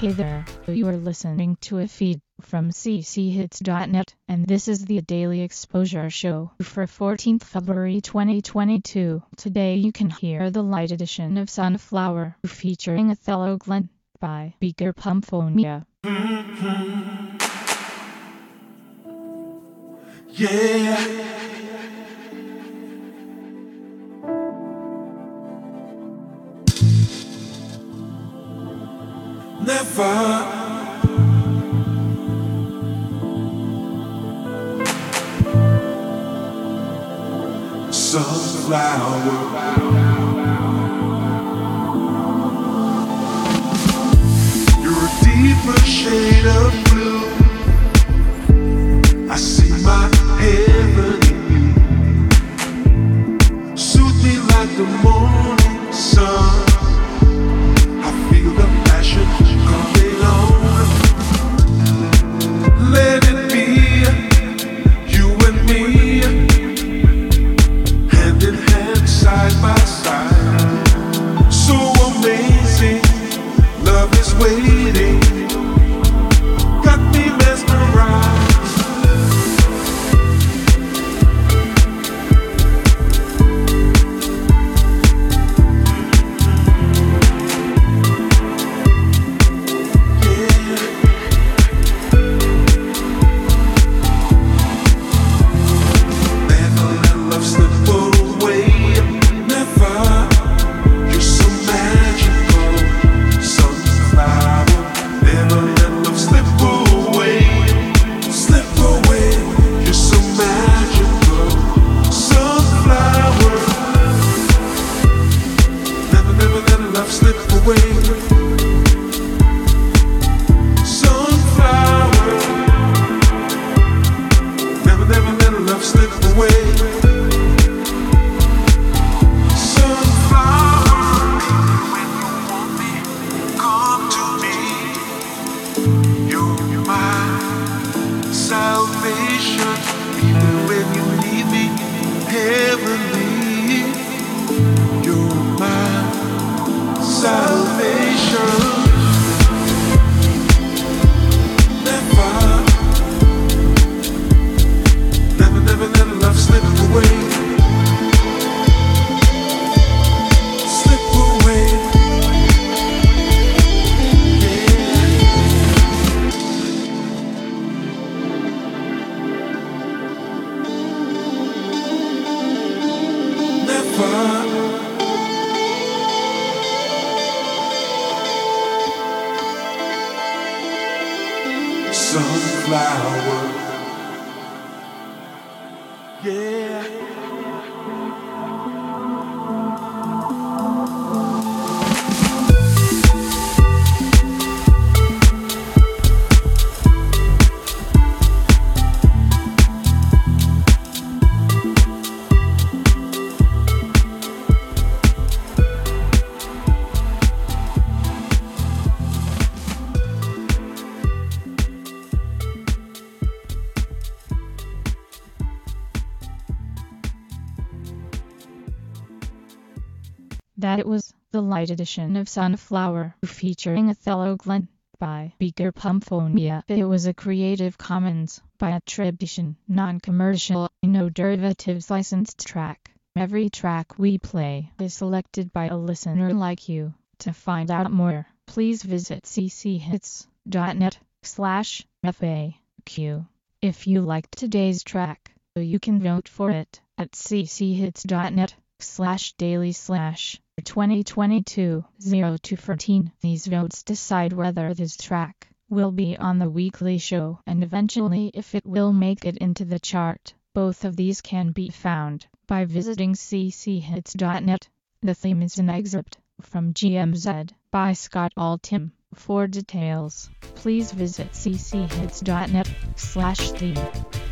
Hey there, you are listening to a feed from cchits.net, and this is the Daily Exposure Show for 14th February 2022. Today you can hear the light edition of Sunflower featuring Othello Glenn by Beaker Pumphonia. Yeah. Never. Sunflower. You're a deeper shade of blue. I see my heaven in you. Soothe me like the morning sun. I feel the passion coming on. Let it be you and me, hand in hand, side by side. So amazing, love is waiting. Got me mesmerized. Salvation, even when you need me, heavenly. You're my salvation. Never let love slip away. Slip away. Sunflower, yeah. That was the light edition of Sunflower featuring Othello Glenn by Beaker Pumphonia. It was a Creative Commons by attribution, non-commercial, no derivatives licensed track. Every track we play is selected by a listener like you. To find out more, please visit cchits.net/FAQ. If you liked today's track, you can vote for it at cchits.net/daily/2022-0214. These votes decide whether this track will be on the weekly show and eventually if it will make it into the chart. Both of these can be found by visiting cchits.net. The theme is an excerpt from GMZ by Scott Altham. For details, please visit cchits.net/theme.